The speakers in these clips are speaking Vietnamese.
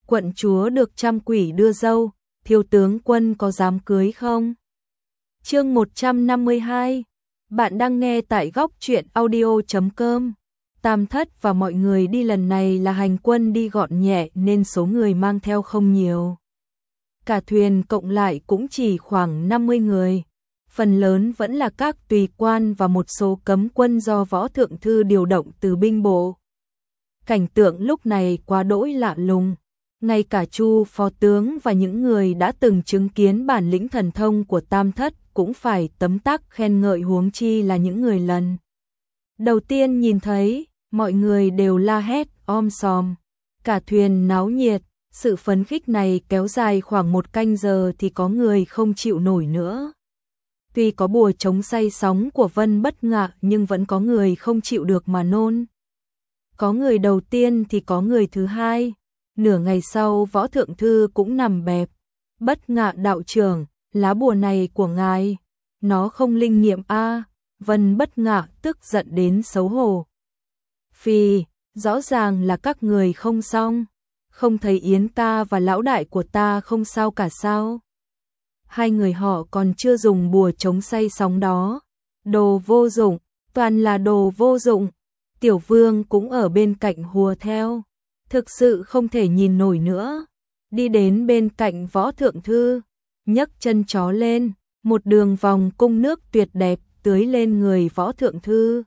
quận chúa được trăm quỷ đưa dâu, thiếu tướng quân có dám cưới không? Chương 152. Bạn đang nghe tại góc truyện audio.com. Tam Thất và mọi người đi lần này là hành quân đi gọn nhẹ nên số người mang theo không nhiều. Cả thuyền cộng lại cũng chỉ khoảng 50 người. Phần lớn vẫn là các tùy quan và một số cấm quân do Võ Thượng Thư điều động từ binh bộ. Cảnh tượng lúc này quá đỗi lạ lùng. Ngay cả Chu phó tướng và những người đã từng chứng kiến bản lĩnh thần thông của Tam Thất cũng phải tấm tắc khen ngợi, huống chi là những người lần đầu tiên nhìn thấy. Mọi người đều la hét om sòm. Cả thuyền náo nhiệt. Sự phấn khích này kéo dài khoảng 1 canh giờ thì có người không chịu nổi nữa. Tuy có bùa chống say sóng của Vân Bất Ngạ nhưng vẫn có người không chịu được mà nôn. Có người đầu tiên thì có người thứ hai. Nửa ngày sau Võ Thượng Thư cũng nằm bẹp. Bất Ngạ đạo trưởng, lá bùa này của ngài, nó không linh nghiệm a. Vân Bất Ngạ tức giận đến xấu hổ. Phì, rõ ràng là các người không xong. Không thấy Yến ta và lão đại của ta không sao cả sao? Hai người họ còn chưa dùng bùa chống say sóng đó. Đồ vô dụng, toàn là đồ vô dụng. Tiểu Vương cũng ở bên cạnh hùa theo. Thực sự không thể nhìn nổi nữa. Đi đến bên cạnh Võ Thượng Thư, nhấc chân chó lên, một đường vòng cung nước tuyệt đẹp tưới lên người Võ Thượng Thư.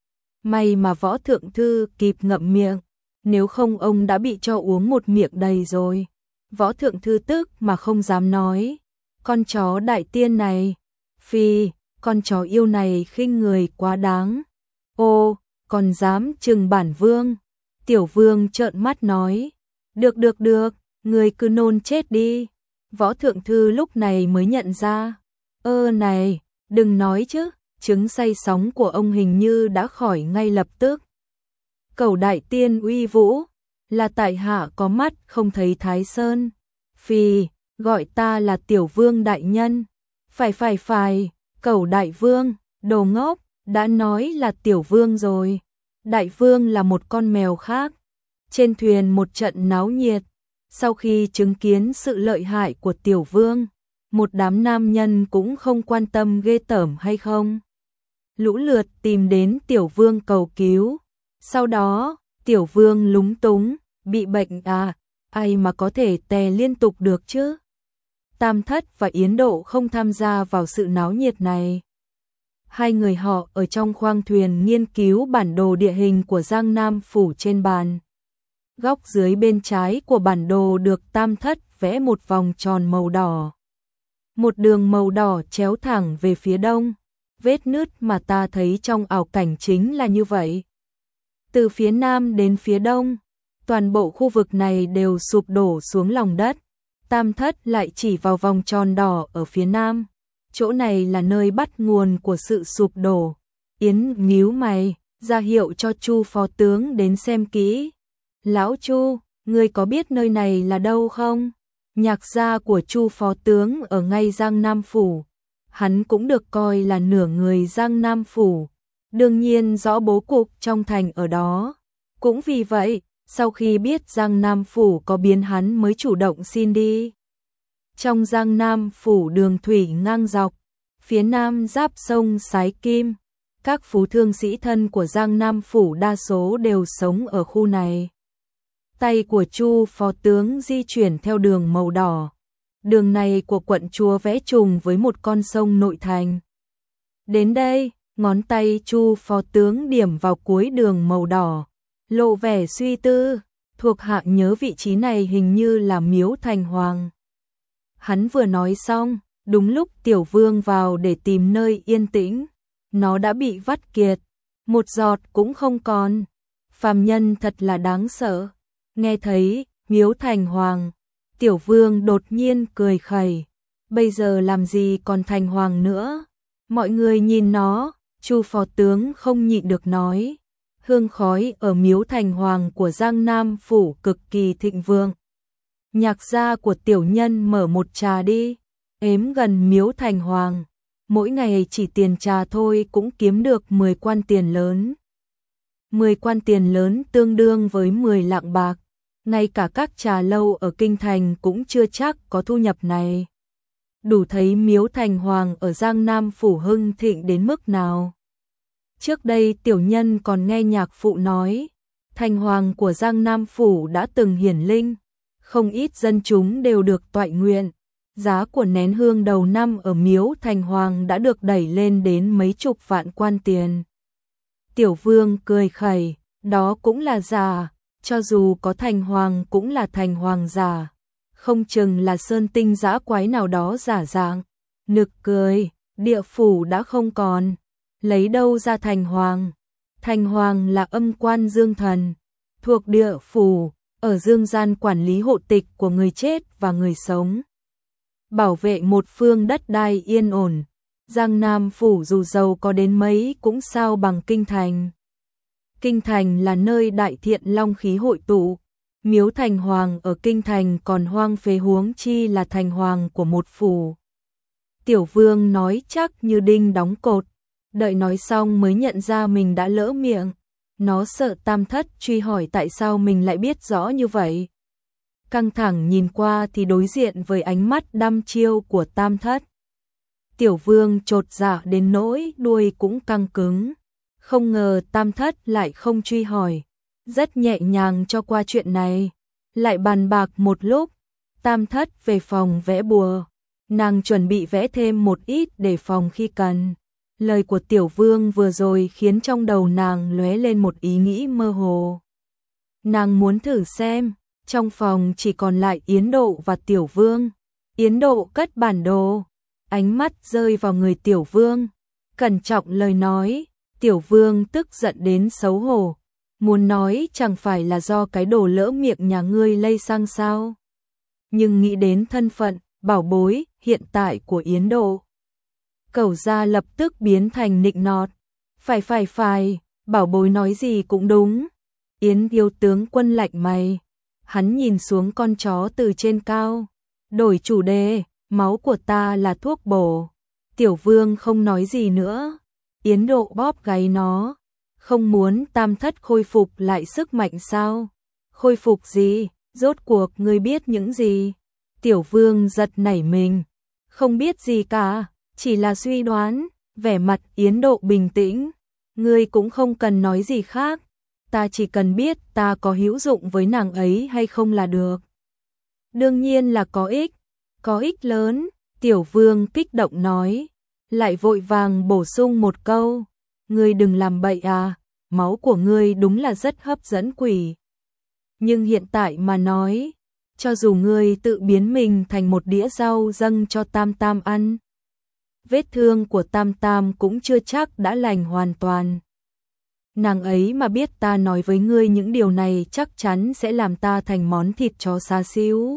May mà Võ Thượng Thư kịp ngậm miệng, nếu không ông đã bị cho uống một miệng đầy rồi. Võ Thượng Thư tức mà không dám nói. Con chó đại tiên này, phi, con chó yêu này khinh người quá đáng. Ô, còn dám trừng bản vương. Tiểu Vương trợn mắt nói, được, người cứ nôn chết đi. Võ Thượng Thư lúc này mới nhận ra, này, đừng nói chứ, chứng say sóng của ông hình như đã khỏi ngay lập tức. Cẩu đại tiên uy vũ, là tại hạ có mắt không thấy Thái Sơn. Phi, gọi ta là Tiểu Vương đại nhân. Phải, Cẩu đại vương, đồ ngốc, đã nói là Tiểu Vương rồi. Đại vương là một con mèo khác. Trên thuyền một trận náo nhiệt. Sau khi chứng kiến sự lợi hại của Tiểu Vương, một đám nam nhân cũng không quan tâm ghê tởm hay không. Lũ lượt tìm đến Tiểu Vương cầu cứu. Sau đó, Tiểu Vương lúng túng, bị bệnh à, ai mà có thể tè liên tục được chứ. Tam Thất và Yến Độ không tham gia vào sự náo nhiệt này. Hai người họ ở trong khoang thuyền nghiên cứu bản đồ địa hình của Giang Nam Phủ trên bàn. Góc dưới bên trái của bản đồ được Tam Thất vẽ một vòng tròn màu đỏ. Một đường màu đỏ chéo thẳng về phía đông. Vết nứt mà ta thấy trong ảo cảnh chính là như vậy. Từ phía nam đến phía đông, toàn bộ khu vực này đều sụp đổ xuống lòng đất. Tam Thất lại chỉ vào vòng tròn đỏ ở phía nam. Chỗ này là nơi bắt nguồn của sự sụp đổ. Yến nhíu mày, ra hiệu cho Chu phó tướng đến xem kỹ. Lão Chu, ngươi có biết nơi này là đâu không? Nhạc gia của Chu phó tướng ở ngay Giang Nam Phủ. Hắn cũng được coi là nửa người Giang Nam Phủ. Đương nhiên rõ bố cục trong thành ở đó. Cũng vì vậy, sau khi biết Giang Nam Phủ có biến hắn mới chủ động xin đi. Trong Giang Nam Phủ đường thủy ngang dọc, phía nam giáp sông Sái Kim. Các phú thương sĩ thân của Giang Nam Phủ đa số đều sống ở khu này. Tay của Chu phó tướng di chuyển theo đường màu đỏ. Đường này của quận chúa vẽ trùng với một con sông nội thành. Đến đây, ngón tay Chu phó tướng điểm vào cuối đường màu đỏ, lộ vẻ suy tư. Thuộc hạ nhớ vị trí này hình như là Miếu Thành Hoàng. Hắn vừa nói xong, đúng lúc Tiểu Vương vào để tìm nơi yên tĩnh. Nó đã bị vắt kiệt, một giọt cũng không còn. Phàm nhân thật là đáng sợ. Nghe thấy Miếu Thành Hoàng, Tiểu Vương đột nhiên cười khẩy. Bây giờ làm gì còn Thành Hoàng nữa? Mọi người nhìn nó. Chu phó tướng không nhịn được nói. Hương khói ở Miếu Thành Hoàng của Giang Nam Phủ cực kỳ thịnh vượng. Nhạc gia của tiểu nhân mở một trà đi. Ếm gần Miếu Thành Hoàng, mỗi ngày chỉ tiền trà thôi cũng kiếm được 10 quan tiền lớn. 10 quan tiền lớn tương đương với 10 lạng bạc. ngay cả các trà lâu ở kinh thành cũng chưa chắc có thu nhập này. Đủ thấy miếu thành hoàng ở Giang Nam phủ hưng thịnh đến mức nào. Trước đây tiểu nhân còn nghe nhạc phụ nói, thành hoàng của Giang Nam phủ đã từng hiển linh, không ít dân chúng đều được toại nguyện. Giá của nén hương đầu năm ở miếu thành hoàng đã được đẩy lên đến mấy chục vạn quan tiền. Tiểu Vương cười khẩy, đó cũng là giả, cho dù có thành hoàng cũng là thành hoàng giả, không chừng là sơn tinh dã quái nào đó giả dạng. Nực cười, địa phủ đã không còn, lấy đâu ra thành hoàng? Thành hoàng là âm quan dương thần, thuộc địa phủ, ở dương gian quản lý hộ tịch của người chết và người sống. Bảo vệ một phương đất đai yên ổn, Giang Nam phủ dù giàu có đến mấy cũng sao bằng kinh thành. Kinh thành là nơi đại thiện long khí hội tụ, miếu thành hoàng ở kinh thành còn hoang phế, huống chi là thành hoàng của một phủ. Tiểu Vương nói chắc như đinh đóng cột, đợi nói xong mới nhận ra mình đã lỡ miệng. Nó sợ Tam Thất truy hỏi tại sao mình lại biết rõ như vậy. Căng thẳng nhìn qua thì đối diện với ánh mắt đăm chiêu của Tam Thất. Tiểu Vương chột dạ đến nỗi đuôi cũng căng cứng. Không ngờ Tam Thất lại không truy hỏi, rất nhẹ nhàng cho qua chuyện này. Lại bàn bạc một lúc, Tam Thất về phòng vẽ bùa. Nàng chuẩn bị vẽ thêm một ít để phòng khi cần. Lời của Tiểu Vương vừa rồi khiến trong đầu nàng lóe lên một ý nghĩ mơ hồ. Nàng muốn thử xem, trong phòng chỉ còn lại Yến Độ và Tiểu Vương. Yến Độ cất bản đồ, ánh mắt rơi vào người Tiểu Vương, cẩn trọng lời nói. Tiểu Vương tức giận đến xấu hổ, muốn nói chẳng phải là do cái đồ lỡ miệng nhà ngươi lây sang sao. Nhưng nghĩ đến thân phận, bảo bối hiện tại của Yến Độ, cẩu ra lập tức biến thành nịnh nọt. Phải, bảo bối nói gì cũng đúng. Yến Yêu tướng quân lạnh mày, hắn nhìn xuống con chó từ trên cao, đổi chủ đề, máu của ta là thuốc bổ. Tiểu Vương không nói gì nữa. Yến Độ bóp gáy nó, không muốn Tam Thất khôi phục lại sức mạnh sao? Khôi phục gì? Rốt cuộc ngươi biết những gì? Tiểu Vương giật nảy mình, không biết gì cả, chỉ là suy đoán. Vẻ mặt Yến Độ bình tĩnh, ngươi cũng không cần nói gì khác, ta chỉ cần biết ta có hữu dụng với nàng ấy hay không là được. Đương nhiên là có ích lớn. Tiểu Vương kích động nói, lại vội vàng bổ sung một câu, ngươi đừng làm bậy à, máu của ngươi đúng là rất hấp dẫn quỷ. Nhưng hiện tại mà nói, cho dù ngươi tự biến mình thành một đĩa rau dâng cho Tam Tam ăn, vết thương của Tam Tam cũng chưa chắc đã lành hoàn toàn. Nàng ấy mà biết ta nói với ngươi những điều này chắc chắn sẽ làm ta thành món thịt chó xá xíu.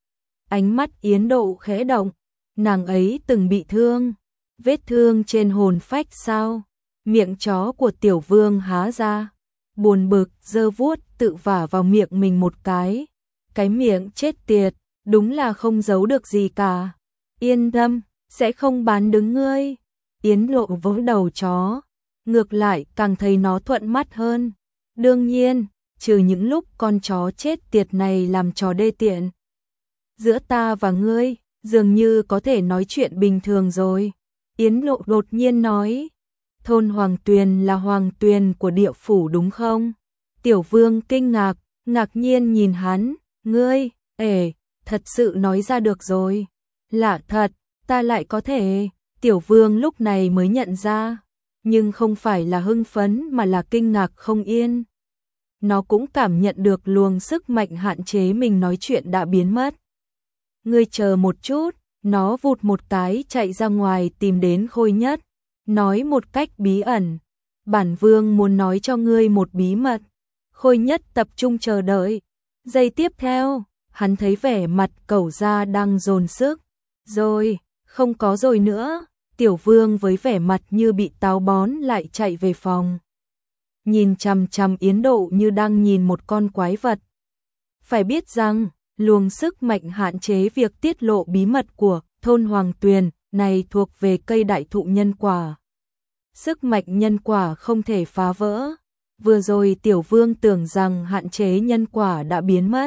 Ánh mắt Yến Độ khẽ động, nàng ấy từng bị thương. Vết thương trên hồn phách sao? Miệng chó của Tiểu Vương há ra, buồn bực giơ vuốt tự vả vào miệng mình một cái. Cái miệng chết tiệt, đúng là không giấu được gì cả. Yên tâm, sẽ không bán đứng ngươi. Yến Độ vỗ đầu chó, ngược lại càng thấy nó thuận mắt hơn. Đương nhiên, trừ những lúc con chó chết tiệt này làm trò đê tiện. Giữa ta và ngươi, dường như có thể nói chuyện bình thường rồi. Yến Lộ đột nhiên nói, thôn Hoàng Tuyền là Hoàng Tuyền của địa phủ đúng không? Tiểu Vương kinh ngạc, ngạc nhiên nhìn hắn, ngươi, thật sự nói ra được rồi. Lạ thật, ta lại có thể. Tiểu Vương lúc này mới nhận ra, nhưng không phải là hưng phấn mà là kinh ngạc không yên. Nó cũng cảm nhận được luồng sức mạnh hạn chế mình nói chuyện đã biến mất. Ngươi chờ một chút. Nó vụt một cái chạy ra ngoài tìm đến Khôi Nhất, nói một cách bí ẩn, bản vương muốn nói cho ngươi một bí mật. Khôi Nhất tập trung chờ đợi. Giây tiếp theo, hắn thấy vẻ mặt cẩu gia đang dồn sức. Rồi, không có rồi nữa. Tiểu Vương với vẻ mặt như bị táo bón lại chạy về phòng, nhìn chằm chằm Yến Độ như đang nhìn một con quái vật. Phải biết rằng, luồng sức mạnh hạn chế việc tiết lộ bí mật của thôn Hoàng Tuyền này thuộc về cây đại thụ nhân quả. Sức mạnh nhân quả không thể phá vỡ, Vừa rồi Tiểu Vương tưởng rằng hạn chế nhân quả đã biến mất,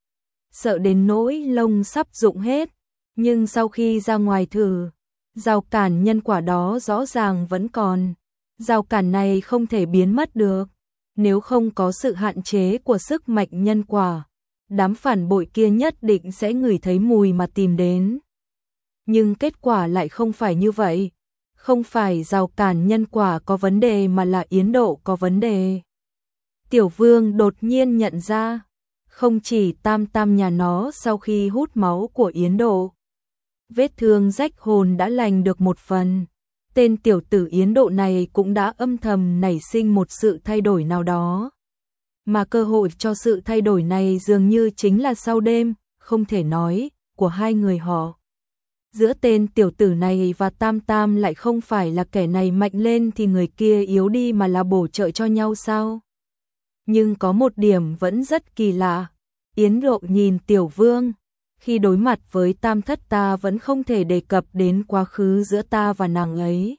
sợ đến nỗi lông sắp rụng hết, nhưng sau khi ra ngoài thử, rào cản nhân quả đó rõ ràng vẫn còn. Rào cản này không thể biến mất được, nếu không có sự hạn chế của sức mạnh nhân quả, đám phản bội kia nhất định sẽ ngửi thấy mùi mà tìm đến. Nhưng kết quả lại không phải như vậy, không phải rào cản nhân quả có vấn đề mà là Yến Độ có vấn đề. Tiểu Vương đột nhiên nhận ra, không chỉ Tam Tam nhà nó sau khi hút máu của Yến Độ, vết thương rách hồn đã lành được một phần, tên tiểu tử Yến Độ này cũng đã âm thầm nảy sinh một sự thay đổi nào đó. Mà cơ hội cho sự thay đổi này dường như chính là sau đêm, không thể nói, của hai người họ. Giữa tên tiểu tử này và Tam Tam lại không phải là kẻ này mạnh lên thì người kia yếu đi mà là bổ trợ cho nhau sao? Nhưng có một điểm vẫn rất kỳ lạ. Yến Độ nhìn Tiểu Vương, khi đối mặt với Tam Thất ta vẫn không thể đề cập đến quá khứ giữa ta và nàng ấy.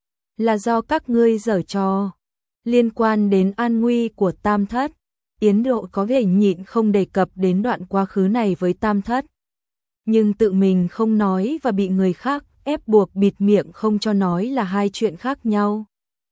Là do các ngươi giở trò. Liên quan đến an nguy của Tam Thất, Yến Độ có thể nhịn không đề cập đến đoạn quá khứ này với Tam Thất. Nhưng tự mình không nói và bị người khác ép buộc bịt miệng không cho nói là hai chuyện khác nhau.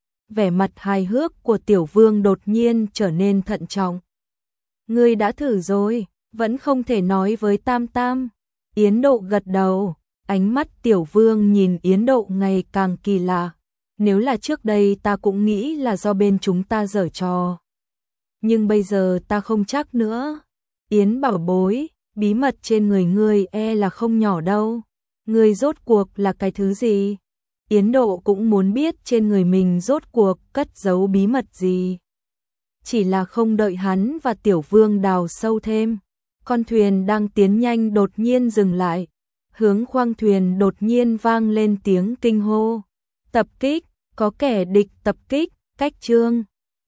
Vẻ mặt hài hước của Tiểu Vương đột nhiên trở nên thận trọng. Ngươi đã thử rồi, vẫn không thể nói với Tam Tam. Yến Độ gật đầu, ánh mắt Tiểu Vương nhìn Yến Độ ngày càng kỳ lạ. Nếu là trước đây ta cũng nghĩ là do bên chúng ta giở trò. Nhưng bây giờ ta không chắc nữa. Yến bảo bối, bí mật trên người ngươi là không nhỏ đâu. Ngươi rốt cuộc là cái thứ gì? Yến Độ cũng muốn biết trên người mình rốt cuộc cất giấu bí mật gì. Chỉ là không đợi hắn và Tiểu Vương đào sâu thêm. Con thuyền đang tiến nhanh đột nhiên dừng lại. Hướng khoang thuyền đột nhiên vang lên tiếng kinh hô. Tập kích, có kẻ địch tập kích, cách chương.